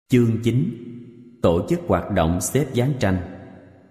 Chương 9. Tổ chức hoạt động xếp dán tranh.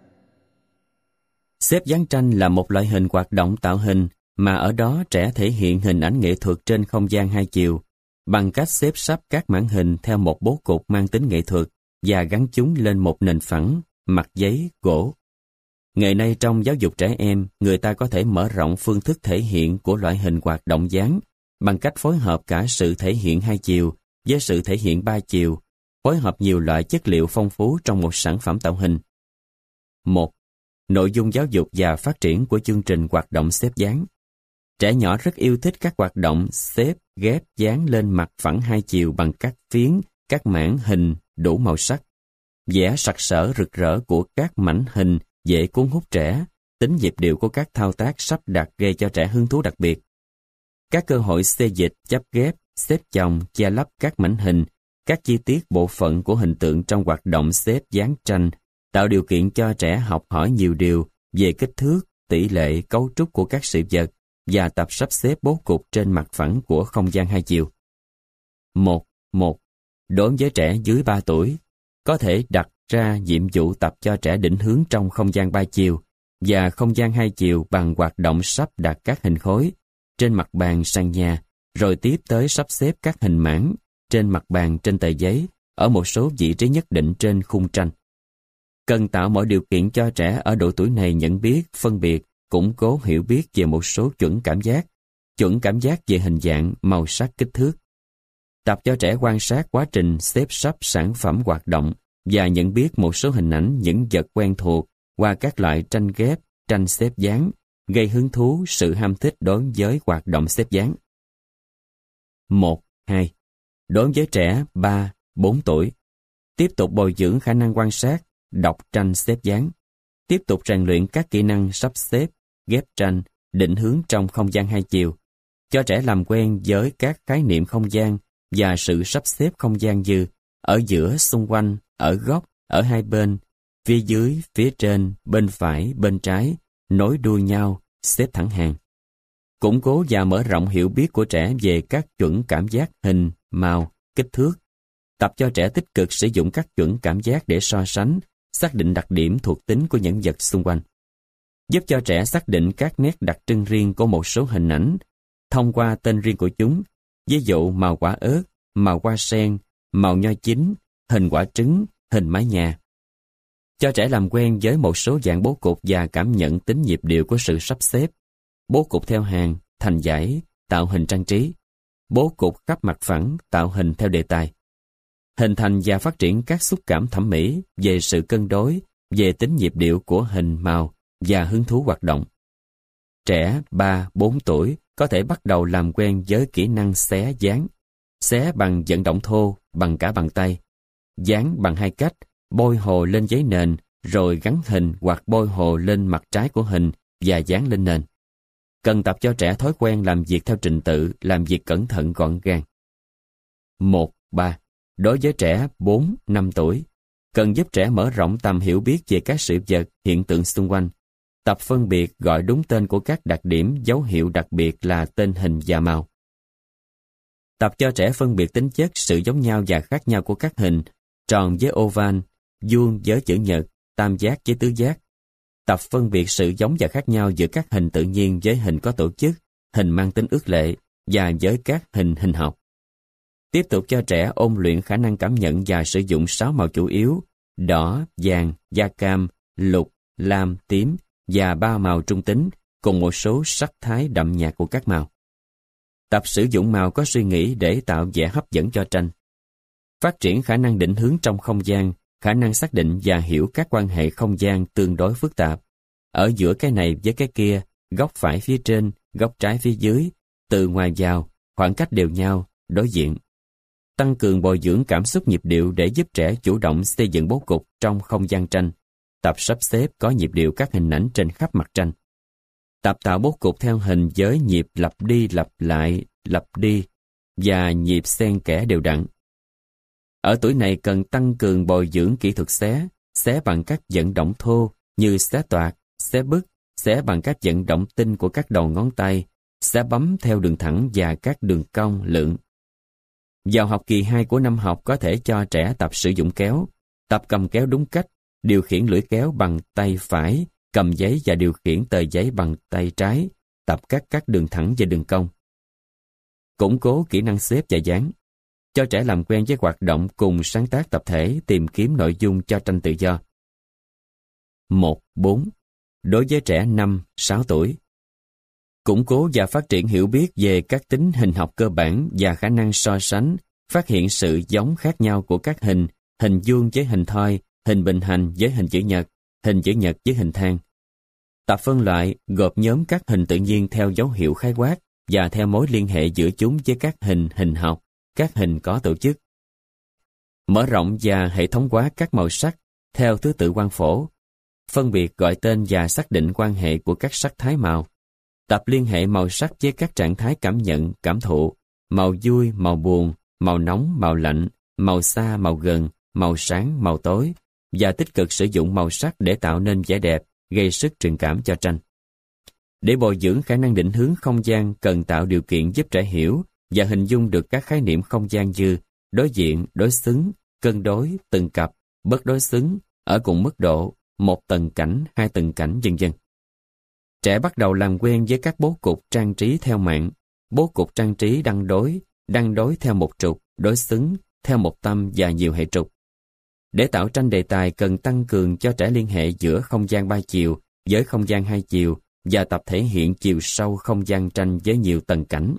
Xếp dán tranh là một loại hình hoạt động tạo hình mà ở đó trẻ thể hiện hình ảnh nghệ thuật trên không gian hai chiều bằng cách xếp sắp các mảng hình theo một bố cục mang tính nghệ thuật và gắn chúng lên một nền phẳng, mặt giấy, gỗ. Ngày nay trong giáo dục trẻ em, người ta có thể mở rộng phương thức thể hiện của loại hình hoạt động dán bằng cách phối hợp cả sự thể hiện hai chiều với sự thể hiện ba chiều, phối hợp nhiều loại chất liệu phong phú trong một sản phẩm tạo hình. 1. Nội dung giáo dục và phát triển của chương trình hoạt động xếp dán. Trẻ nhỏ rất yêu thích các hoạt động xếp, ghép, dán lên mặt phẳng hai chiều bằng các phiến, các mảng hình đủ màu sắc. Vẽ sặc sỡ rực rỡ của các mảnh hình dễ cuốn hút trẻ, tính nhịp điệu của các thao tác sắp đặt gây cho trẻ hứng thú đặc biệt. Các cơ hội xê dịch, chắp ghép, xếp chồng, che lấp các mảnh hình, các chi tiết bộ phận của hình tượng trong hoạt động xếp dán tranh tạo điều kiện cho trẻ học hỏi nhiều điều về kích thước, tỷ lệ, cấu trúc của các sự vật và tập sắp xếp bố cục trên mặt phẳng của không gian hai chiều. 1. Đối với trẻ dưới 3 tuổi, có thể đặt ra nhiệm vụ tập cho trẻ định hướng trong không gian ba chiều và không gian hai chiều bằng hoạt động sắp đặt các hình khối trên mặt bàn sàn nhà, rồi tiếp tới sắp xếp các hình mảng trên mặt bàn trên tờ giấy ở một số vị trí nhất định trên khung tranh. Cần tạo mọi điều kiện cho trẻ ở độ tuổi này nhận biết, phân biệt, củng cố hiểu biết về một số chuẩn cảm giác về hình dạng, màu sắc, kích thước. Tập cho trẻ quan sát quá trình xếp sắp sản phẩm hoạt động và nhận biết một số hình ảnh những vật quen thuộc qua các loại tranh ghép, tranh xếp dán, gây hứng thú, sự ham thích đối với hoạt động xếp dán. 2. Đối với trẻ 3-4 tuổi, tiếp tục bồi dưỡng khả năng quan sát, đọc tranh xếp dán, tiếp tục rèn luyện các kỹ năng sắp xếp, ghép tranh, định hướng trong không gian hai chiều, cho trẻ làm quen với các khái niệm không gian và sự sắp xếp không gian như ở giữa, xung quanh, ở góc, ở hai bên, phía dưới, phía trên, bên phải, bên trái, nối đuôi nhau, xếp thẳng hàng. Củng cố và mở rộng hiểu biết của trẻ về các chuẩn cảm giác hình, màu, kích thước. Tập cho trẻ tích cực sử dụng các chuẩn cảm giác để so sánh, xác định đặc điểm thuộc tính của những vật xung quanh. Giúp cho trẻ xác định các nét đặc trưng riêng của một số hình ảnh thông qua tên riêng của chúng, ví dụ màu quả ớt, màu hoa sen, màu nho chín, hình quả trứng, hình mái nhà. Cho trẻ làm quen với một số dạng bố cục và cảm nhận tính nhịp điệu của sự sắp xếp. Bố cục theo hàng, thành dãy, tạo hình trang trí. Bố cục khắp mặt phẳng, tạo hình theo đề tài. Hình thành và phát triển các xúc cảm thẩm mỹ về sự cân đối, về tính nhịp điệu của hình màu và hứng thú hoạt động. Trẻ 3-4 tuổi có thể bắt đầu làm quen với kỹ năng xé dán. Xé bằng vận động thô, bằng cả bàn tay. Dán bằng hai cách, bôi hồ lên giấy nền, rồi gắn hình hoặc bôi hồ lên mặt trái của hình và dán lên nền. Cần tập cho trẻ thói quen làm việc theo trình tự, làm việc cẩn thận gọn gàng. 3. Đối với trẻ 4-5 tuổi, cần giúp trẻ mở rộng tầm hiểu biết về các sự vật, hiện tượng xung quanh. Tập phân biệt gọi đúng tên của các đặc điểm, dấu hiệu đặc biệt là tên hình và màu. Tập cho trẻ phân biệt tính chất, sự giống nhau và khác nhau của các hình, tròn với oval, vuông với chữ nhật, tam giác với tứ giác. Tập phân biệt sự giống và khác nhau giữa các hình tự nhiên với hình có tổ chức, hình mang tính ước lệ và với các hình hình học. Tiếp tục cho trẻ ôn luyện khả năng cảm nhận và sử dụng 6 màu chủ yếu: đỏ, vàng, da cam, lục, lam, tím và 3 màu trung tính cùng một số sắc thái đậm nhạt của các màu. Tập sử dụng màu có suy nghĩ để tạo vẻ hấp dẫn cho tranh. Phát triển khả năng định hướng trong không gian, khả năng xác định và hiểu các quan hệ không gian tương đối phức tạp. Ở giữa cái này với cái kia, góc phải phía trên, góc trái phía dưới, từ ngoài vào, khoảng cách đều nhau, đối diện. Tăng cường bồi dưỡng cảm xúc nhịp điệu để giúp trẻ chủ động xây dựng bố cục trong không gian tranh. Tập sắp xếp có nhịp điệu các hình ảnh trên khắp mặt tranh. Tập tạo bố cục theo hình với nhịp lặp đi lặp lại, lặp đi và nhịp xen kẽ đều đặn. Ở tuổi này cần tăng cường bồi dưỡng kỹ thuật xé bằng các vận động thô như xé toạc, xé bứt, xé bằng các vận động tinh của các đầu ngón tay, xé bấm theo đường thẳng và các đường cong lượn. Vào học kỳ 2 của năm học có thể cho trẻ tập sử dụng kéo, tập cầm kéo đúng cách, điều khiển lưỡi kéo bằng tay phải, cầm giấy và điều khiển tờ giấy bằng tay trái, tập các đường thẳng và đường cong. Củng cố kỹ năng xếp và dán. Cho trẻ làm quen với hoạt động cùng sáng tác tập thể, tìm kiếm nội dung cho tranh tự do. 1.4. Đối với trẻ 5-6 tuổi. Củng cố và phát triển hiểu biết về các tính hình học cơ bản và khả năng so sánh, phát hiện sự giống khác nhau của các hình, hình vuông với hình thoi, hình bình hành với hình chữ nhật với hình thang. Tập phân loại, gộp nhóm các hình tự nhiên theo dấu hiệu khái quát và theo mối liên hệ giữa chúng với các hình hình học, các hình có tổ chức. Mở rộng và hệ thống hóa các màu sắc theo thứ tự quang phổ, phân biệt gọi tên và xác định quan hệ của các sắc thái màu. Tập liên hệ màu sắc với các trạng thái cảm nhận, cảm thụ, màu vui, màu buồn, màu nóng, màu lạnh, màu xa, màu gần, màu sáng, màu tối, và tích cực sử dụng màu sắc để tạo nên vẻ đẹp, gây sức truyền cảm cho tranh. Để bồi dưỡng khả năng định hướng không gian cần tạo điều kiện giúp trẻ hiểu và hình dung được các khái niệm không gian như đối diện, đối xứng, cân đối, từng cặp, bất đối xứng, ở cùng mức độ, một tầng cảnh, hai tầng cảnh, vân vân. Trẻ bắt đầu làm quen với các bố cục trang trí theo mạng, bố cục trang trí đăng đối theo một trục, đối xứng, theo một tâm và nhiều hệ trục. Để tạo tranh đề tài cần tăng cường cho trẻ liên hệ giữa không gian 3 chiều với không gian 2 chiều và tập thể hiện chiều sâu không gian tranh với nhiều tầng cảnh.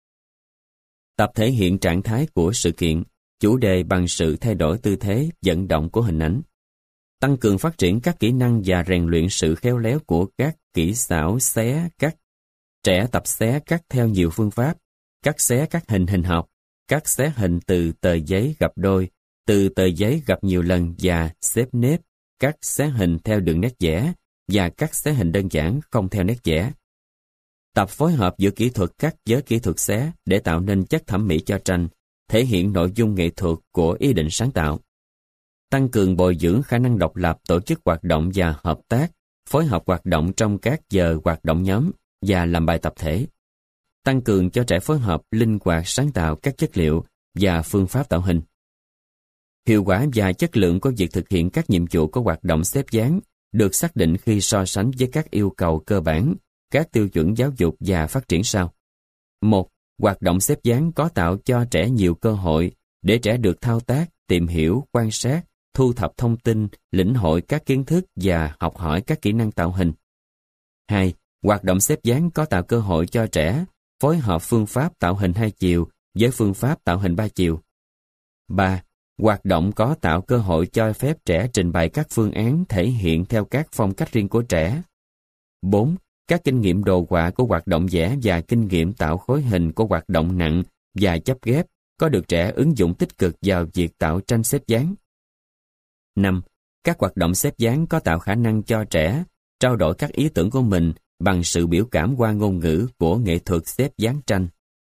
Tập thể hiện trạng thái của sự kiện, chủ đề bằng sự thay đổi tư thế, vận động của hình ảnh. Tăng cường phát triển các kỹ năng và rèn luyện sự khéo léo của các kỹ xảo xé cắt. Trẻ tập xé cắt theo nhiều phương pháp, cắt xé các hình hình học, cắt xé hình từ tờ giấy gập đôi, từ tờ giấy gập nhiều lần và xếp nếp, cắt xé hình theo đường nét vẽ và cắt xé hình đơn giản không theo nét vẽ. Tập phối hợp giữa kỹ thuật cắt với kỹ thuật xé để tạo nên chất thẩm mỹ cho tranh, thể hiện nội dung nghệ thuật của ý định sáng tạo. Tăng cường bồi dưỡng khả năng độc lập, tổ chức hoạt động và hợp tác, phối hợp hoạt động trong các giờ hoạt động nhóm và làm bài tập thể. Tăng cường cho trẻ phối hợp linh hoạt sáng tạo các chất liệu và phương pháp tạo hình. Hiệu quả và chất lượng của việc thực hiện các nhiệm vụ của hoạt động xếp dáng được xác định khi so sánh với các yêu cầu cơ bản, các tiêu chuẩn giáo dục và phát triển sau. 1. Hoạt động xếp dáng có tạo cho trẻ nhiều cơ hội để trẻ được thao tác, tìm hiểu, quan sát, thu thập thông tin, lĩnh hội các kiến thức và học hỏi các kỹ năng tạo hình. 2. Hoạt động xếp dáng có tạo cơ hội cho trẻ phối hợp phương pháp tạo hình 2 chiều với phương pháp tạo hình 3 chiều. 3. Hoạt động có tạo cơ hội cho phép trẻ trình bày các phương án thể hiện theo các phong cách riêng của trẻ. 4. Các kinh nghiệm đồ họa của hoạt động vẽ và kinh nghiệm tạo khối hình của hoạt động nặng và chấp ghép có được trẻ ứng dụng tích cực vào việc tạo tranh xếp dáng. 5. Các hoạt động xếp dáng có tạo khả năng cho trẻ trao đổi các ý tưởng của mình bằng sự biểu cảm qua ngôn ngữ của nghệ thuật xếp dáng tranh.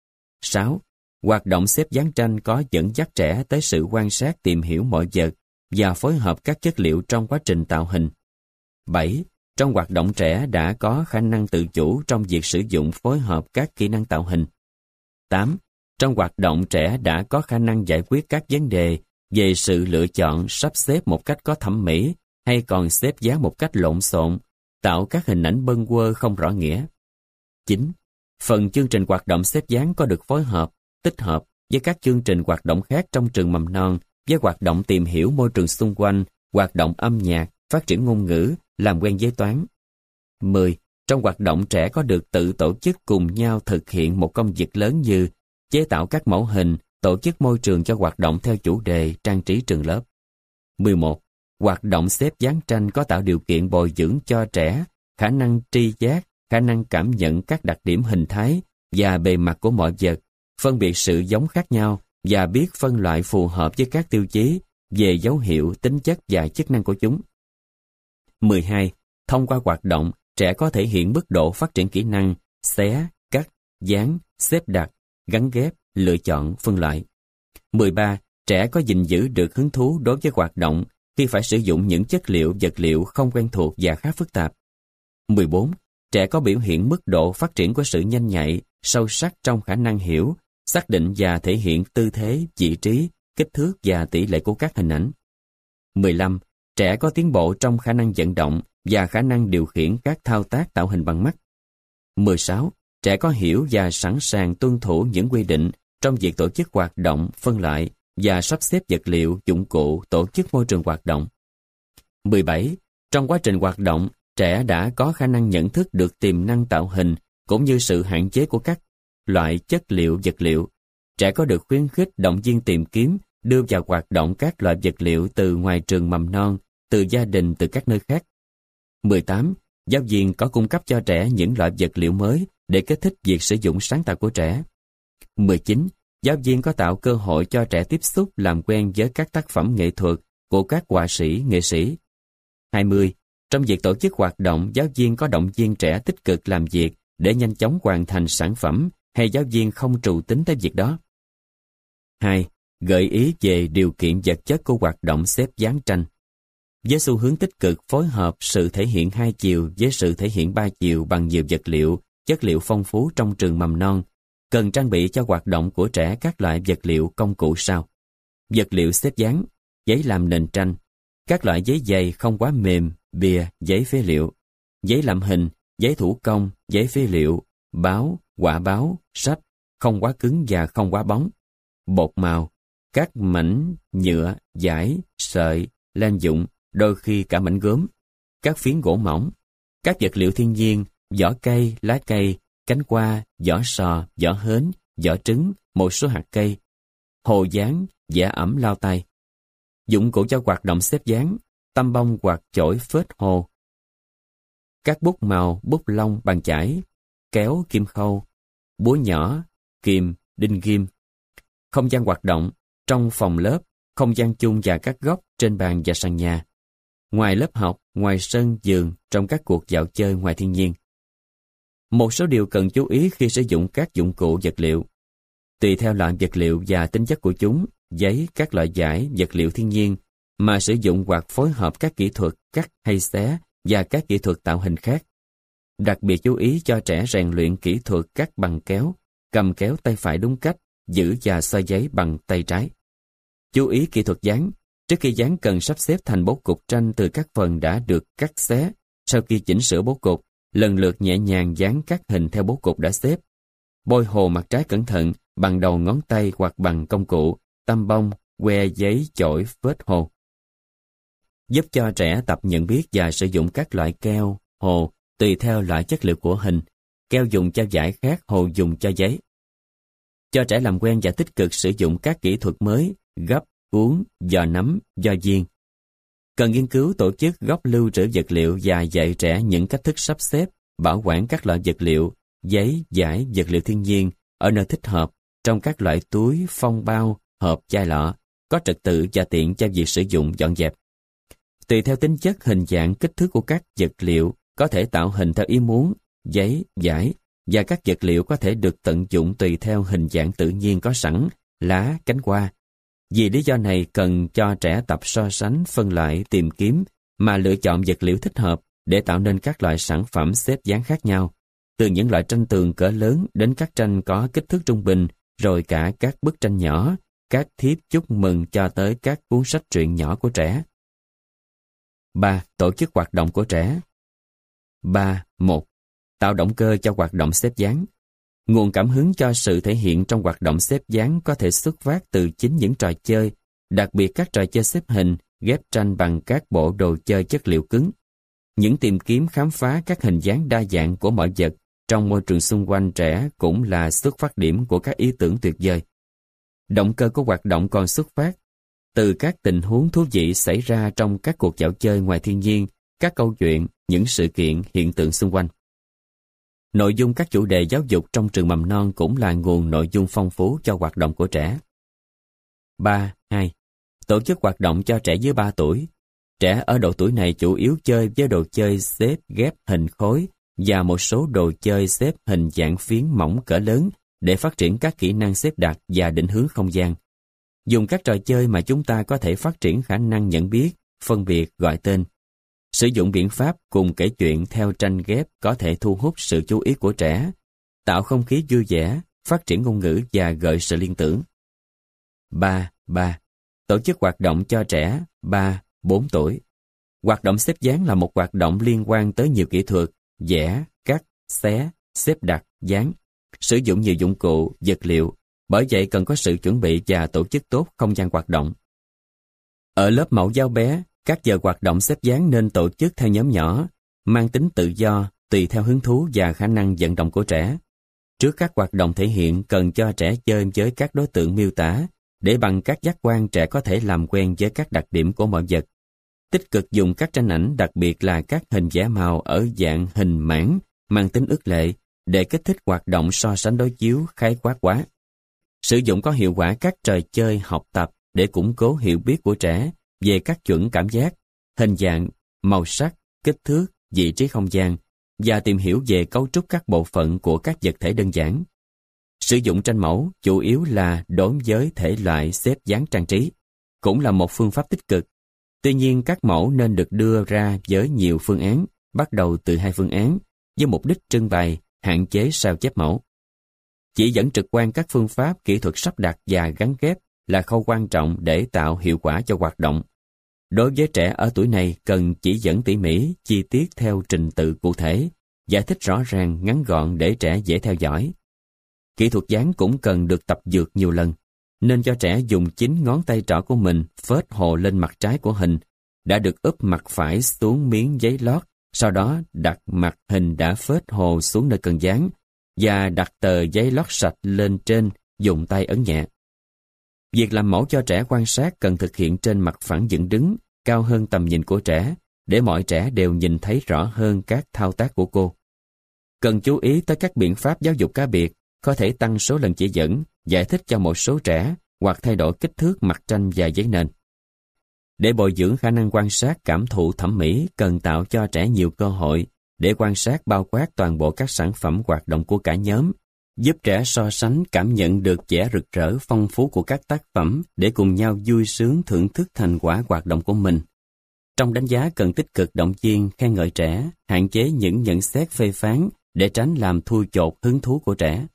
6. Hoạt động xếp dáng tranh có dẫn dắt trẻ tới sự quan sát tìm hiểu mọi vật và phối hợp các chất liệu trong quá trình tạo hình. 7. Trong hoạt động trẻ đã có khả năng tự chủ trong việc sử dụng phối hợp các kỹ năng tạo hình. 8. Trong hoạt động trẻ đã có khả năng giải quyết các vấn đề về sự lựa chọn sắp xếp một cách có thẩm mỹ hay còn xếp dáng một cách lộn xộn, tạo các hình ảnh bâng quơ không rõ nghĩa. 9. Phần chương trình hoạt động xếp dáng có được phối hợp, tích hợp với các chương trình hoạt động khác trong trường mầm non với hoạt động tìm hiểu môi trường xung quanh, hoạt động âm nhạc, phát triển ngôn ngữ, làm quen với toán. 10. Trong hoạt động trẻ có được tự tổ chức cùng nhau thực hiện một công việc lớn như chế tạo các mẫu hình, tổ chức môi trường cho hoạt động theo chủ đề trang trí trường lớp. 11. Hoạt động xếp dáng tranh có tạo điều kiện bồi dưỡng cho trẻ khả năng tri giác, khả năng cảm nhận các đặc điểm hình thái và bề mặt của mọi vật, phân biệt sự giống khác nhau và biết phân loại phù hợp với các tiêu chí về dấu hiệu, tính chất và chức năng của chúng. 12. Thông qua hoạt động, trẻ có thể hiện mức độ phát triển kỹ năng xé, cắt, dán, xếp đặt, gắn ghép, lựa chọn, phân loại. 13. Trẻ có gìn giữ được hứng thú đối với hoạt động khi phải sử dụng những chất liệu, vật liệu không quen thuộc và khá phức tạp. 14. Trẻ có biểu hiện mức độ phát triển của sự nhanh nhạy, sâu sắc trong khả năng hiểu xác định và thể hiện tư thế, vị trí, kích thước và tỷ lệ của các hình ảnh. 15. Trẻ có tiến bộ trong khả năng vận động và khả năng điều khiển các thao tác tạo hình bằng mắt. 16. Trẻ có hiểu và sẵn sàng tuân thủ những quy định trong việc tổ chức hoạt động, phân loại và sắp xếp vật liệu, dụng cụ, tổ chức môi trường hoạt động. 17. Trong quá trình hoạt động, trẻ đã có khả năng nhận thức được tiềm năng tạo hình cũng như sự hạn chế của các loại chất liệu, vật liệu. Trẻ có được khuyến khích động viên tìm kiếm, đưa vào hoạt động các loại vật liệu từ ngoài trường mầm non, từ gia đình, từ các nơi khác. 18. Giáo viên có cung cấp cho trẻ những loại vật liệu mới để kích thích việc sử dụng sáng tạo của trẻ. 19. Giáo viên có tạo cơ hội cho trẻ tiếp xúc làm quen với các tác phẩm nghệ thuật của các họa sĩ, nghệ sĩ. 20. Trong việc tổ chức hoạt động, giáo viên có động viên trẻ tích cực làm việc để nhanh chóng hoàn thành sản phẩm hay giáo viên không trù tính tới việc đó. 2. Gợi ý về điều kiện vật chất của hoạt động xếp dáng tranh. Với xu hướng tích cực phối hợp sự thể hiện hai chiều với sự thể hiện ba chiều bằng nhiều vật liệu, chất liệu phong phú trong trường mầm non, cần trang bị cho hoạt động của trẻ các loại vật liệu công cụ sau. Vật liệu xếp dáng, giấy làm nền tranh, các loại giấy dày không quá mềm, bìa, giấy phế liệu, giấy làm hình, giấy thủ công, giấy phế liệu, báo, quả báo, sách, không quá cứng và không quá bóng, bột màu, các mảnh nhựa, vải, sợi, len dụng, đôi khi cả mảnh gốm, các phiến gỗ mỏng, các vật liệu thiên nhiên, vỏ cây, lá cây, cánh hoa, vỏ sò, vỏ hến, vỏ trứng, một số hạt cây, hồ dán, vẽ ẩm lao tay. Dụng cụ cho hoạt động xếp dáng, tăm bông hoặc chổi phết hồ, các bút màu, bút lông, bàn chải, kéo, kim khâu, búa nhỏ, kìm, đinh ghim. Không gian hoạt động, trong phòng lớp, không gian chung và các góc trên bàn và sàn nhà. Ngoài lớp học, ngoài sân, vườn, trong các cuộc dạo chơi ngoài thiên nhiên. Một số điều cần chú ý khi sử dụng các dụng cụ vật liệu. Tùy theo loại vật liệu và tính chất của chúng, giấy, các loại vải, vật liệu thiên nhiên, mà sử dụng hoặc phối hợp các kỹ thuật cắt hay xé và các kỹ thuật tạo hình khác. Đặc biệt chú ý cho trẻ rèn luyện kỹ thuật cắt bằng kéo, cầm kéo tay phải đúng cách, giữ và xoay giấy bằng tay trái. Chú ý kỹ thuật dán. Trước khi dán cần sắp xếp thành bố cục tranh từ các phần đã được cắt xé. Sau khi chỉnh sửa bố cục, lần lượt nhẹ nhàng dán các hình theo bố cục đã xếp. Bôi hồ mặt trái cẩn thận bằng đầu ngón tay hoặc bằng công cụ, tăm bông, que giấy, chổi, phết hồ. Giúp cho trẻ tập nhận biết và sử dụng các loại keo, hồ, tùy theo loại chất liệu của hình. Keo dùng cho vải khác, hồ dùng cho giấy. Cho trẻ làm quen và tích cực sử dụng các kỹ thuật mới, gấp, cuốn, giò nắm, giò viên. Cần nghiên cứu tổ chức góc lưu trữ vật liệu và dạy trẻ những cách thức sắp xếp, bảo quản các loại vật liệu, giấy, vải, vật liệu thiên nhiên ở nơi thích hợp, trong các loại túi, phong bao, hộp, chai lọ, có trật tự và tiện cho việc sử dụng dọn dẹp. Tùy theo tính chất, hình dạng, kích thước của các vật liệu, có thể tạo hình theo ý muốn, giấy, vải, và các vật liệu có thể được tận dụng tùy theo hình dạng tự nhiên có sẵn, lá, cánh hoa. Vì lý do này cần cho trẻ tập so sánh, phân loại, tìm kiếm, mà lựa chọn vật liệu thích hợp để tạo nên các loại sản phẩm xếp dáng khác nhau, từ những loại tranh tường cỡ lớn đến các tranh có kích thước trung bình, rồi cả các bức tranh nhỏ, các thiếp chúc mừng cho tới các cuốn sách truyện nhỏ của trẻ. 3. Tổ chức hoạt động của trẻ. 3.1. Tạo động cơ cho hoạt động xếp dáng. Nguồn cảm hứng cho sự thể hiện trong hoạt động xếp dáng có thể xuất phát từ chính những trò chơi, đặc biệt các trò chơi xếp hình, ghép tranh bằng các bộ đồ chơi chất liệu cứng. Những tìm kiếm khám phá các hình dáng đa dạng của mọi vật trong môi trường xung quanh trẻ cũng là xuất phát điểm của các ý tưởng tuyệt vời. Động cơ của hoạt động còn xuất phát từ các tình huống thú vị xảy ra trong các cuộc dạo chơi ngoài thiên nhiên, các câu chuyện, những sự kiện, hiện tượng xung quanh. Nội dung các chủ đề giáo dục trong trường mầm non cũng là nguồn nội dung phong phú cho hoạt động của trẻ. 3.2. Tổ chức hoạt động cho trẻ dưới 3 tuổi. Trẻ ở độ tuổi này chủ yếu chơi với đồ chơi xếp ghép hình khối và một số đồ chơi xếp hình dạng phiến mỏng cỡ lớn để phát triển các kỹ năng xếp đặt và định hướng không gian. Dùng các trò chơi mà chúng ta có thể phát triển khả năng nhận biết, phân biệt, gọi tên. Sử dụng biện pháp cùng kể chuyện theo tranh ghép có thể thu hút sự chú ý của trẻ, tạo không khí vui vẻ, phát triển ngôn ngữ và gợi sự liên tưởng. 3. Tổ chức hoạt động cho trẻ 3-4 tuổi. Hoạt động xếp dán là một hoạt động liên quan tới nhiều kỹ thuật, vẽ, cắt, xé, xếp đặt, dán, sử dụng nhiều dụng cụ, vật liệu, bởi vậy cần có sự chuẩn bị và tổ chức tốt không gian hoạt động. Ở lớp mẫu giáo bé, các giờ hoạt động xếp dán nên tổ chức theo nhóm nhỏ, mang tính tự do, tùy theo hứng thú và khả năng vận động của trẻ. Trước các hoạt động thể hiện cần cho trẻ chơi với các đối tượng miêu tả, để bằng các giác quan trẻ có thể làm quen với các đặc điểm của mọi vật. Tích cực dùng các tranh ảnh, đặc biệt là các hình vẽ màu ở dạng hình mảng, mang tính ước lệ, để kích thích hoạt động so sánh đối chiếu khái quát quá. Sử dụng có hiệu quả các trò chơi học tập để củng cố hiểu biết của trẻ về các chuẩn cảm giác, hình dạng, màu sắc, kích thước, vị trí không gian, và tìm hiểu về cấu trúc các bộ phận của các vật thể đơn giản. Sử dụng tranh mẫu chủ yếu là đối với thể loại xếp dán trang trí, cũng là một phương pháp tích cực. Tuy nhiên các mẫu nên được đưa ra với nhiều phương án, bắt đầu từ 2 phương án, với mục đích trưng bày, hạn chế sao chép mẫu. Chỉ dẫn trực quan các phương pháp kỹ thuật sắp đặt và gắn ghép là khâu quan trọng để tạo hiệu quả cho hoạt động. Đối với trẻ ở tuổi này cần chỉ dẫn tỉ mỉ, chi tiết theo trình tự cụ thể, giải thích rõ ràng, ngắn gọn để trẻ dễ theo dõi. Kỹ thuật dán cũng cần được tập dượt nhiều lần, nên cho trẻ dùng chính ngón tay trỏ của mình phết hồ lên mặt trái của hình, đã được úp mặt phải xuống miếng giấy lót, sau đó đặt mặt hình đã phết hồ xuống nơi cần dán, và đặt tờ giấy lót sạch lên trên, dùng tay ấn nhẹ. Việc làm mẫu cho trẻ quan sát cần thực hiện trên mặt phẳng dựng đứng, cao hơn tầm nhìn của trẻ, để mọi trẻ đều nhìn thấy rõ hơn các thao tác của cô. Cần chú ý tới các biện pháp giáo dục cá biệt, có thể tăng số lần chỉ dẫn, giải thích cho một số trẻ, hoặc thay đổi kích thước mặt tranh và giấy nền. Để bồi dưỡng khả năng quan sát, cảm thụ thẩm mỹ, cần tạo cho trẻ nhiều cơ hội để quan sát bao quát toàn bộ các sản phẩm hoạt động của cả nhóm, giúp trẻ so sánh, cảm nhận được vẻ rực rỡ phong phú của các tác phẩm để cùng nhau vui sướng thưởng thức thành quả hoạt động của mình. Trong đánh giá cần tích cực động viên, khen ngợi trẻ, hạn chế những nhận xét phê phán để tránh làm thui chột hứng thú của trẻ.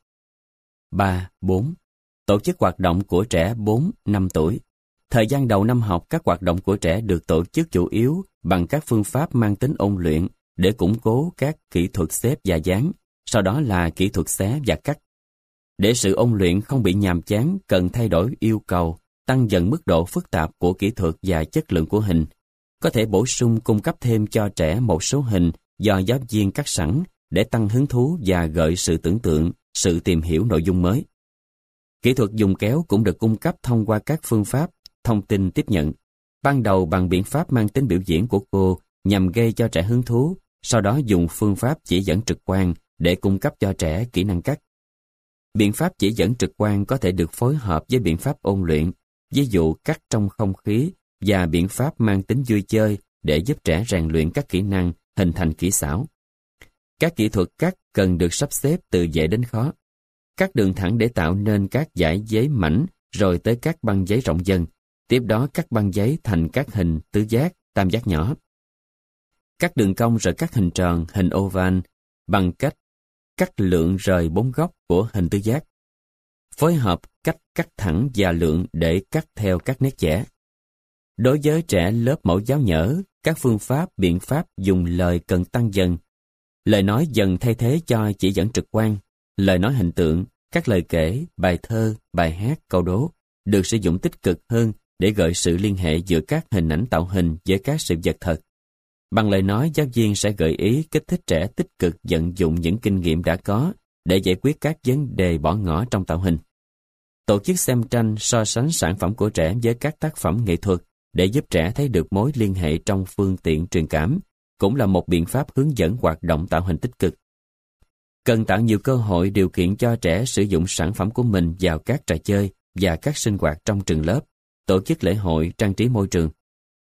3-4. Tổ chức hoạt động của trẻ 4-5 tuổi. Thời gian đầu năm học, các hoạt động của trẻ được tổ chức chủ yếu bằng các phương pháp mang tính ôn luyện để củng cố các kỹ thuật xếp và dán, sau đó là kỹ thuật xé và cắt. Để sự ôn luyện không bị nhàm chán, cần thay đổi yêu cầu, tăng dần mức độ phức tạp của kỹ thuật và chất lượng của hình. Có thể bổ sung cung cấp thêm cho trẻ một số hình do giáo viên cắt sẵn để tăng hứng thú và gợi sự tưởng tượng, sự tìm hiểu nội dung mới. Kỹ thuật dùng kéo cũng được cung cấp thông qua các phương pháp thông tin tiếp nhận, ban đầu bằng biện pháp mang tính biểu diễn của cô nhằm gây cho trẻ hứng thú, sau đó dùng phương pháp chỉ dẫn trực quan để cung cấp cho trẻ kỹ năng cắt. Biện pháp chỉ dẫn trực quan có thể được phối hợp với biện pháp ôn luyện, ví dụ cắt trong không khí, và biện pháp mang tính vui chơi để giúp trẻ rèn luyện các kỹ năng, hình thành kỹ xảo. Các kỹ thuật cắt cần được sắp xếp từ dễ đến khó. Cắt đường thẳng để tạo nên các dải giấy mảnh, rồi tới các băng giấy rộng dần. Tiếp đó cắt băng giấy thành các hình tứ giác, tam giác nhỏ. Cắt đường cong rồi cắt hình tròn, hình oval bằng cách cắt lượng rời 4 góc của hình tứ giác. Phối hợp cách cắt thẳng và lượng để cắt theo các nét vẽ. Đối với trẻ lớp mẫu giáo nhỡ, các phương pháp, biện pháp dùng lời cần tăng dần. Lời nói dần thay thế cho chỉ dẫn trực quan. Lời nói hình tượng, các lời kể, bài thơ, bài hát, câu đố được sử dụng tích cực hơn để gợi sự liên hệ giữa các hình ảnh tạo hình với các sự vật thật. Bằng lời nói, giáo viên sẽ gợi ý kích thích trẻ tích cực vận dụng những kinh nghiệm đã có để giải quyết các vấn đề bỏ ngỏ trong tạo hình. Tổ chức xem tranh, so sánh sản phẩm của trẻ với các tác phẩm nghệ thuật để giúp trẻ thấy được mối liên hệ trong phương tiện truyền cảm, cũng là một biện pháp hướng dẫn hoạt động tạo hình tích cực. Cần tạo nhiều cơ hội điều kiện cho trẻ sử dụng sản phẩm của mình vào các trò chơi và các sinh hoạt trong trường lớp, tổ chức lễ hội, trang trí môi trường.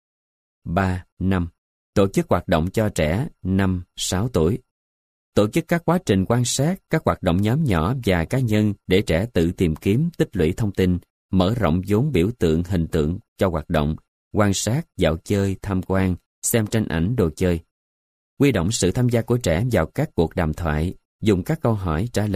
3-5. Tổ chức hoạt động cho trẻ 5-6 tuổi. Tổ chức các quá trình quan sát, các hoạt động nhóm nhỏ và cá nhân để trẻ tự tìm kiếm, tích lũy thông tin, mở rộng vốn biểu tượng, hình tượng cho hoạt động, quan sát, dạo chơi, tham quan, xem tranh ảnh, đồ chơi. Huy động sự tham gia của trẻ vào các cuộc đàm thoại, dùng các câu hỏi trả lời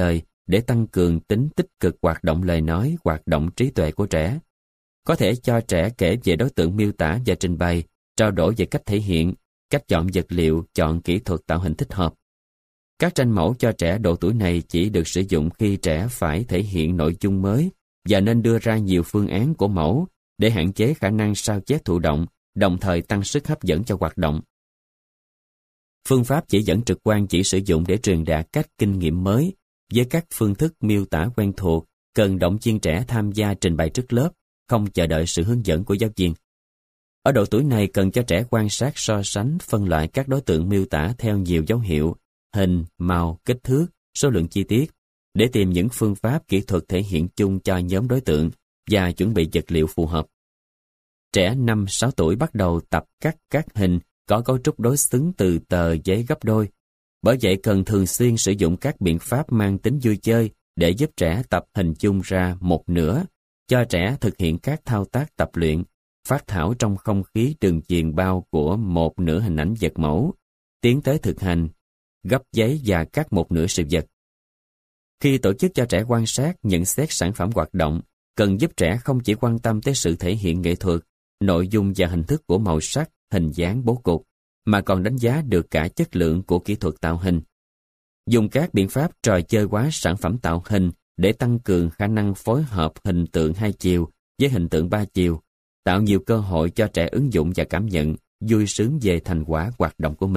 để tăng cường tính tích cực hoạt động lời nói, hoạt động trí tuệ của trẻ. Có thể cho trẻ kể về đối tượng miêu tả và trình bày, trao đổi về cách thể hiện, cách chọn vật liệu, chọn kỹ thuật tạo hình thích hợp. Các tranh mẫu cho trẻ độ tuổi này chỉ được sử dụng khi trẻ phải thể hiện nội dung mới và nên đưa ra nhiều phương án của mẫu để hạn chế khả năng sao chép thụ động, đồng thời tăng sức hấp dẫn cho hoạt động. Phương pháp chỉ dẫn trực quan chỉ sử dụng để truyền đạt các kinh nghiệm mới với các phương thức miêu tả quen thuộc, cần động viên trẻ tham gia trình bày trước lớp, không chờ đợi sự hướng dẫn của giáo viên. Ở độ tuổi này cần cho trẻ quan sát, so sánh, phân loại các đối tượng miêu tả theo nhiều dấu hiệu, hình, màu, kích thước, số lượng chi tiết, để tìm những phương pháp kỹ thuật thể hiện chung cho nhóm đối tượng và chuẩn bị vật liệu phù hợp. Trẻ 5-6 tuổi bắt đầu tập cắt các hình có cấu trúc đối xứng từ tờ giấy gấp đôi. Bởi vậy cần thường xuyên sử dụng các biện pháp mang tính vui chơi để giúp trẻ tập hình chung ra một nửa, cho trẻ thực hiện các thao tác tập luyện, phát thảo trong không khí đường chuyền bao của một nửa hình ảnh vật mẫu, tiến tới thực hành, gấp giấy và cắt một nửa sự vật. Khi tổ chức cho trẻ quan sát, nhận xét sản phẩm hoạt động, cần giúp trẻ không chỉ quan tâm tới sự thể hiện nghệ thuật, nội dung và hình thức của màu sắc, hình dáng, bố cục, mà còn đánh giá được cả chất lượng của kỹ thuật tạo hình. Dùng các biện pháp trò chơi hóa sản phẩm tạo hình để tăng cường khả năng phối hợp hình tượng 2 chiều với hình tượng 3 chiều, tạo nhiều cơ hội cho trẻ ứng dụng và cảm nhận vui sướng về thành quả hoạt động của mình.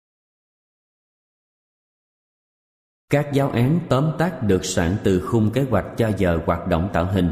Các giáo án tóm tắt được soạn từ khung kế hoạch cho giờ hoạt động tạo hình.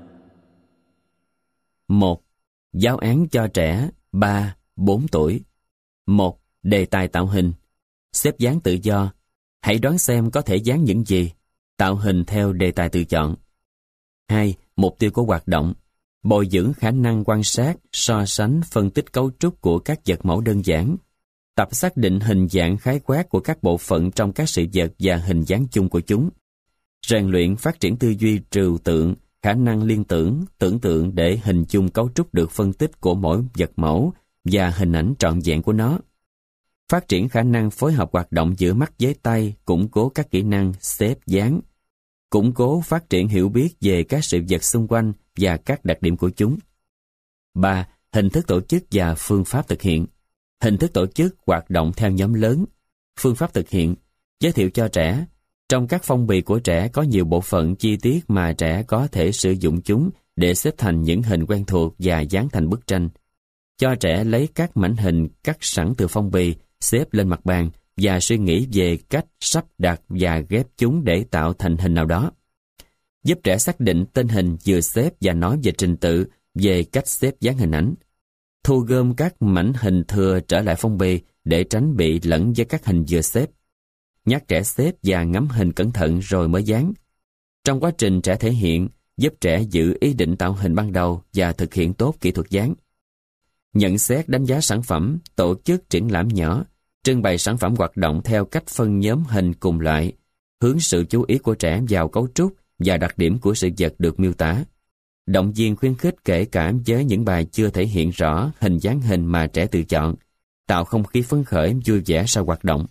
1. Giáo án cho trẻ 3-4 tuổi. 1. Đề tài tạo hình. Xếp dáng tự do. Hãy đoán xem có thể dán những gì. Tạo hình theo đề tài tự chọn. 2. Mục tiêu của hoạt động. Bồi dưỡng khả năng quan sát, so sánh, phân tích cấu trúc của các vật mẫu đơn giản. Tập xác định hình dạng khái quát của các bộ phận trong các sự vật và hình dáng chung của chúng. Rèn luyện phát triển tư duy trừu tượng, khả năng liên tưởng, tưởng tượng để hình dung cấu trúc được phân tích của mỗi vật mẫu và hình ảnh trọn vẹn của nó. Phát triển khả năng phối hợp hoạt động giữa mắt với tay, củng cố các kỹ năng xếp dáng. Củng cố phát triển hiểu biết về các sự vật xung quanh và các đặc điểm của chúng. 3. Hình thức tổ chức và phương pháp thực hiện. Hình thức tổ chức hoạt động theo nhóm lớn. Phương pháp thực hiện. Giới thiệu cho trẻ. Trong các phong bì của trẻ có nhiều bộ phận chi tiết mà trẻ có thể sử dụng chúng để xếp thành những hình quen thuộc và dán thành bức tranh. Cho trẻ lấy các mảnh hình cắt sẵn từ phong bì, xếp lên mặt bàn và suy nghĩ về cách sắp đặt và ghép chúng để tạo thành hình nào đó. Giúp trẻ xác định tên hình vừa xếp và nói về trình tự về cách xếp dán hình ảnh. Thu gom các mảnh hình thừa trở lại phong bì để tránh bị lẫn với các hình vừa xếp. Nhắc trẻ xếp và ngắm hình cẩn thận rồi mới dán. Trong quá trình trẻ thể hiện, giúp trẻ giữ ý định tạo hình ban đầu và thực hiện tốt kỹ thuật dán. Nhận xét đánh giá sản phẩm, tổ chức triển lãm nhỏ, trưng bày sản phẩm hoạt động theo cách phân nhóm hình cùng loại, hướng sự chú ý của trẻ vào cấu trúc và đặc điểm của sự vật được miêu tả. Động viên khuyến khích kể cả với những bài chưa thể hiện rõ hình dáng hình mà trẻ tự chọn, tạo không khí phấn khởi vui vẻ sau hoạt động.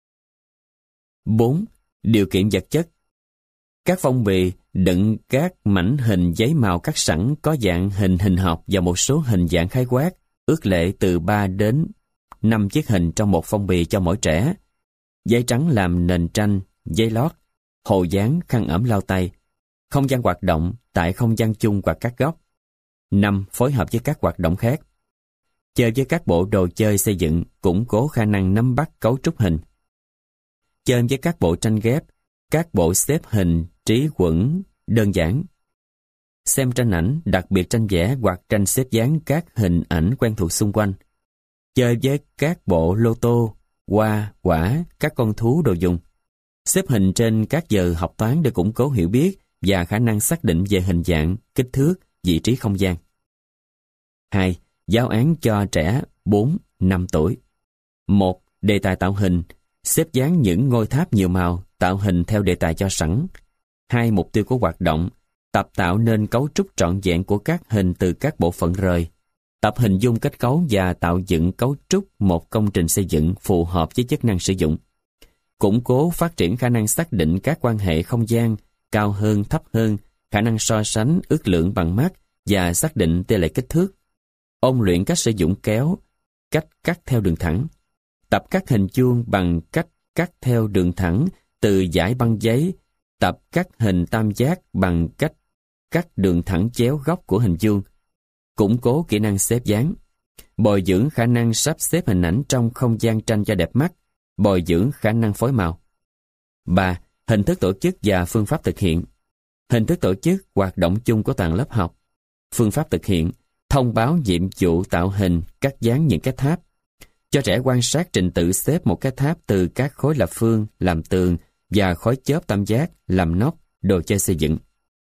4. Điều kiện vật chất. Các phong bì đựng các mảnh hình giấy màu cắt sẵn có dạng hình học và một số hình dạng khái quát, ước lệ từ 3 đến 5 chiếc hình trong một phong bì cho mỗi trẻ. Giấy trắng làm nền tranh, giấy lót, hồ dán, khăn ẩm lau tay. Không gian hoạt động tại không gian chung hoặc các góc. 5. Phối hợp với các hoạt động khác. Chơi với các bộ đồ chơi xây dựng, củng cố khả năng nắm bắt cấu trúc hình. Chơi với các bộ tranh ghép, các bộ xếp hình, trí quẩn, đơn giản. Xem tranh ảnh, đặc biệt tranh vẽ hoặc tranh xếp dán các hình ảnh quen thuộc xung quanh. Chơi với các bộ lô tô, hoa, quả, các con thú đồ dùng. Xếp hình trên các giờ học toán để củng cố hiểu biết và khả năng xác định về hình dạng, kích thước, vị trí không gian. 2. Giáo án cho trẻ 4-5 tuổi. 1. Đề tài tạo hình. Xếp dán những ngôi tháp nhiều màu, tạo hình theo đề tài cho sẵn. 2. Mục tiêu của hoạt động. Tập tạo nên cấu trúc trọn vẹn của các hình từ các bộ phận rời. Tập hình dung kết cấu và tạo dựng cấu trúc một công trình xây dựng phù hợp với chức năng sử dụng. củng cố phát triển khả năng xác định các quan hệ không gian, cao hơn, thấp hơn, khả năng so sánh, ước lượng bằng mắt và xác định tỷ lệ kích thước. Ôn luyện cách sử dụng kéo, cách cắt theo đường thẳng. Tập cắt hình chuông bằng cách cắt theo đường thẳng từ dải băng giấy. Tập cắt hình tam giác bằng cách cắt đường thẳng chéo góc của hình chuông. Củng cố kỹ năng xếp dáng. Bồi dưỡng khả năng sắp xếp hình ảnh trong không gian tranh cho đẹp mắt. Bồi dưỡng khả năng phối màu. 3. Hình thức tổ chức và phương pháp thực hiện. Hình thức tổ chức, hoạt động chung của toàn lớp học. Phương pháp thực hiện, thông báo nhiệm vụ tạo hình, cắt dán những cái tháp. Cho trẻ quan sát trình tự xếp một cái tháp từ các khối lập phương, làm tường và khối chớp tam giác, làm nóc, đồ chơi xây dựng.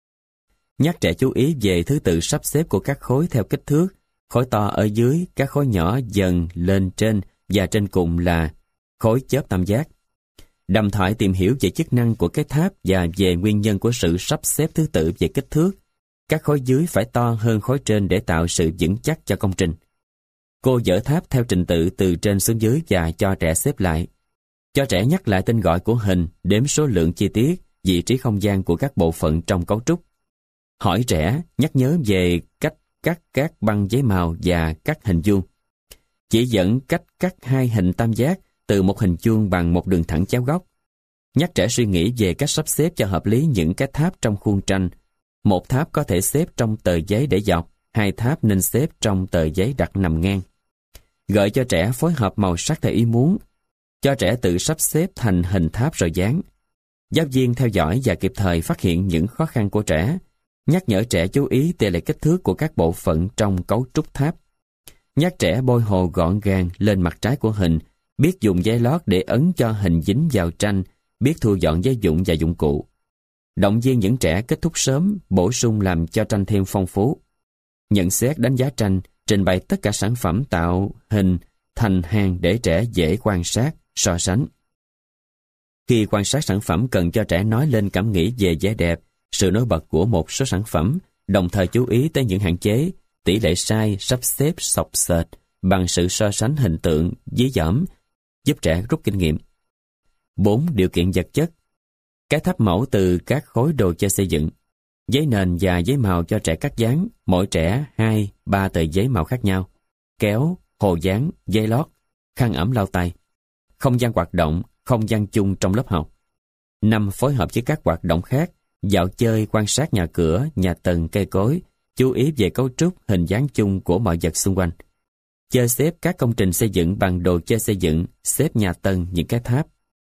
Nhắc trẻ chú ý về thứ tự sắp xếp của các khối theo kích thước, khối to ở dưới, các khối nhỏ dần lên trên và trên cùng là khối chớp tam giác. Đàm thoại tìm hiểu về chức năng của cái tháp và về nguyên nhân của sự sắp xếp thứ tự về kích thước. Các khối dưới phải to hơn khối trên để tạo sự vững chắc cho công trình. Cô dỡ tháp theo trình tự từ trên xuống dưới và cho trẻ xếp lại. Cho trẻ nhắc lại tên gọi của hình, đếm số lượng chi tiết, vị trí không gian của các bộ phận trong cấu trúc. Hỏi trẻ, nhắc nhớ về cách cắt các băng giấy màu và cắt hình vuông. Chỉ dẫn cách cắt hai hình tam giác từ một hình chuông bằng một đường thẳng chéo góc. Nhắc trẻ suy nghĩ về cách sắp xếp cho hợp lý những cái tháp trong khuôn tranh. Một tháp có thể xếp trong tờ giấy để dọc, hai tháp nên xếp trong tờ giấy đặt nằm ngang. Gợi cho trẻ phối hợp màu sắc theo ý muốn. Cho trẻ tự sắp xếp thành hình tháp rồi dán. Giáo viên theo dõi và kịp thời phát hiện những khó khăn của trẻ. Nhắc nhở trẻ chú ý tỷ lệ kích thước của các bộ phận trong cấu trúc tháp. Nhắc trẻ bôi hồ gọn gàng lên mặt trái của hình, biết dùng giấy lót để ấn cho hình dính vào tranh, biết thu dọn giấy dụng và dụng cụ. Động viên những trẻ kết thúc sớm, bổ sung làm cho tranh thêm phong phú. Nhận xét đánh giá tranh, trình bày tất cả sản phẩm tạo hình thành hàng để trẻ dễ quan sát, so sánh. Khi quan sát sản phẩm cần cho trẻ nói lên cảm nghĩ về vẻ đẹp, sự nổi bật của một số sản phẩm, đồng thời chú ý tới những hạn chế, tỷ lệ sai, sắp xếp sọc sệt bằng sự so sánh hình tượng, dí dỏm, giúp trẻ rút kinh nghiệm. 4. Điều kiện vật chất. Cái tháp mẫu từ các khối đồ chơi xây dựng. Giấy nền và giấy màu cho trẻ cắt dán, mỗi trẻ 2-3 tờ giấy màu khác nhau. Kéo, hồ dán, giấy lót, khăn ẩm lau tay. Không gian hoạt động, không gian chung trong lớp học. 5. Phối hợp với các hoạt động khác, dạo chơi, quan sát nhà cửa, nhà tầng, cây cối, chú ý về cấu trúc, hình dáng chung của mọi vật xung quanh. Chơi xếp các công trình xây dựng bằng đồ chơi xây dựng, xếp nhà tầng, những cái tháp.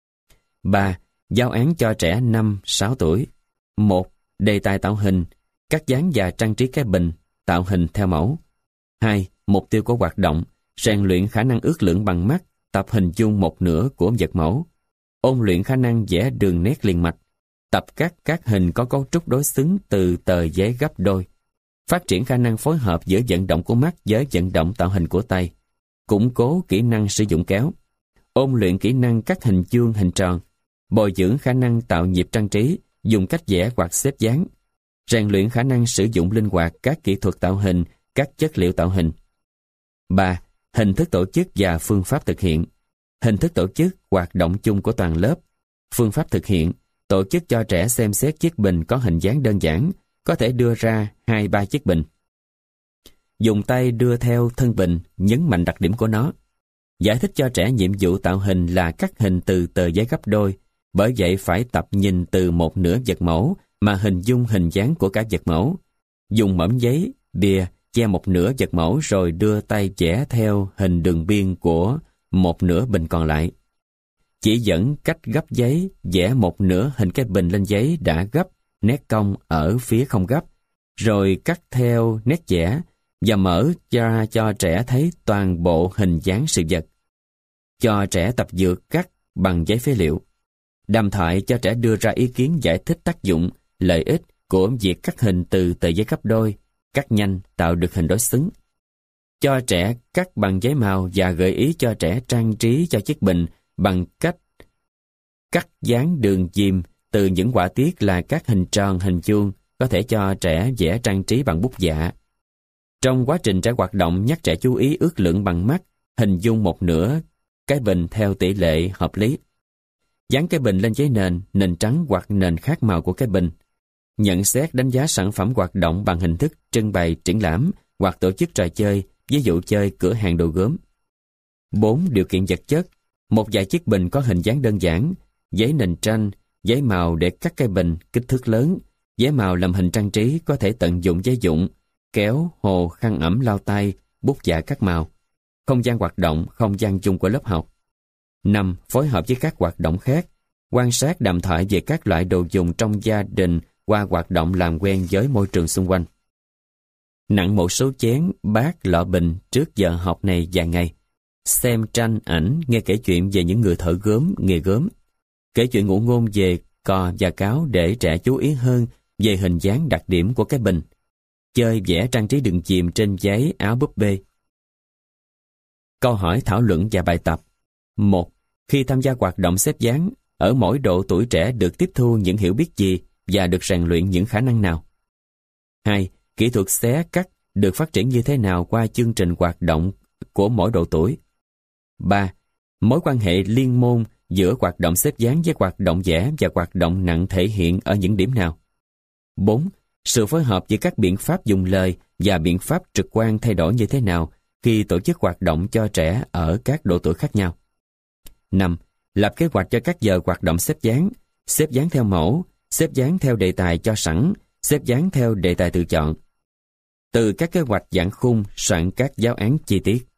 3. Giao án cho trẻ 5-6 tuổi. 1. Đề tài tạo hình, cắt dán và trang trí cái bình, tạo hình theo mẫu. 2. Mục tiêu của hoạt động, rèn luyện khả năng ước lượng bằng mắt, tập hình dung một nửa của vật mẫu. Ôn luyện khả năng vẽ đường nét liền mạch, tập cắt các hình có cấu trúc đối xứng từ tờ giấy gấp đôi. Phát triển khả năng phối hợp giữa vận động của mắt với vận động tạo hình của tay. Củng cố kỹ năng sử dụng kéo. Ôn luyện kỹ năng cắt hình vuông, hình tròn. Bồi dưỡng khả năng tạo nhịp trang trí, dùng cách vẽ hoặc xếp dáng. Rèn luyện khả năng sử dụng linh hoạt các kỹ thuật tạo hình, các chất liệu tạo hình. 3. Hình thức tổ chức và phương pháp thực hiện. Hình thức tổ chức, hoạt động chung của toàn lớp. Phương pháp thực hiện, tổ chức cho trẻ xem xét chiếc bình có hình dáng đơn giản, có thể đưa ra 2-3 chiếc bình. Dùng tay đưa theo thân bình, nhấn mạnh đặc điểm của nó. Giải thích cho trẻ nhiệm vụ tạo hình là cắt hình từ tờ giấy gấp đôi, bởi vậy phải tập nhìn từ một nửa vật mẫu mà hình dung hình dáng của cả vật mẫu. Dùng mẫm giấy, bìa, che một nửa vật mẫu rồi đưa tay vẽ theo hình đường biên của một nửa bình còn lại. Chỉ dẫn cách gấp giấy, vẽ một nửa hình cái bình lên giấy đã gấp, nét cong ở phía không gấp, rồi cắt theo nét vẽ và mở ra cho trẻ thấy toàn bộ hình dáng sự vật. Cho trẻ tập dược cắt bằng giấy phế liệu. Đàm thoại cho trẻ đưa ra ý kiến giải thích tác dụng, lợi ích của việc cắt hình từ tờ giấy gấp đôi, cắt nhanh tạo được hình đối xứng. Cho trẻ cắt bằng giấy màu và gợi ý cho trẻ trang trí cho chiếc bình bằng cách cắt dán đường diêm từ những họa tiết là các hình tròn, hình chuông, có thể cho trẻ vẽ trang trí bằng bút dạ. Trong quá trình trẻ hoạt động, nhắc trẻ chú ý ước lượng bằng mắt, hình dung một nửa cái bình theo tỷ lệ hợp lý. Dán cái bình lên giấy nền trắng hoặc nền khác màu của cái bình. Nhận xét đánh giá sản phẩm hoạt động bằng hình thức trưng bày triển lãm hoặc tổ chức trò chơi, ví dụ chơi cửa hàng đồ gốm. 4. Điều kiện vật chất. Một vài chiếc bình có hình dáng đơn giản, giấy nền tranh, giấy màu để cắt cây bình kích thước lớn, giấy màu làm hình trang trí có thể tận dụng giấy dụng, kéo, hồ, khăn ẩm lau tay, bút vẽ cắt màu. Không gian hoạt động, không gian chung của lớp học. 5. Phối hợp với các hoạt động khác. Quan sát đàm thoại về các loại đồ dùng trong gia đình qua hoạt động làm quen với môi trường xung quanh. Nặng một số chén, bát, lọ bình trước giờ học này vài ngày. Xem tranh, ảnh, nghe kể chuyện về những người thợ gốm, nghề gốm. Kể chuyện ngụ ngôn về cò và cáo để trẻ chú ý hơn về hình dáng đặc điểm của cái bình. Chơi vẽ trang trí đựng chìm trên giấy, áo búp bê. Câu hỏi thảo luận và bài tập. 1. Khi tham gia hoạt động xếp dáng, ở mỗi độ tuổi trẻ được tiếp thu những hiểu biết gì và được rèn luyện những khả năng nào? 2. Kỹ thuật xé cắt được phát triển như thế nào qua chương trình hoạt động của mỗi độ tuổi? 3. Mối quan hệ liên môn giữa hoạt động xếp dáng với hoạt động vẽ và hoạt động nặng thể hiện ở những điểm nào? 4. Sự phối hợp giữa các biện pháp dùng lời và biện pháp trực quan thay đổi như thế nào khi tổ chức hoạt động cho trẻ ở các độ tuổi khác nhau? 5. Lập kế hoạch cho các giờ hoạt động xếp dáng theo mẫu, xếp dáng theo đề tài cho sẵn, xếp dáng theo đề tài tự chọn. Từ các kế hoạch giảng khung, soạn các giáo án chi tiết.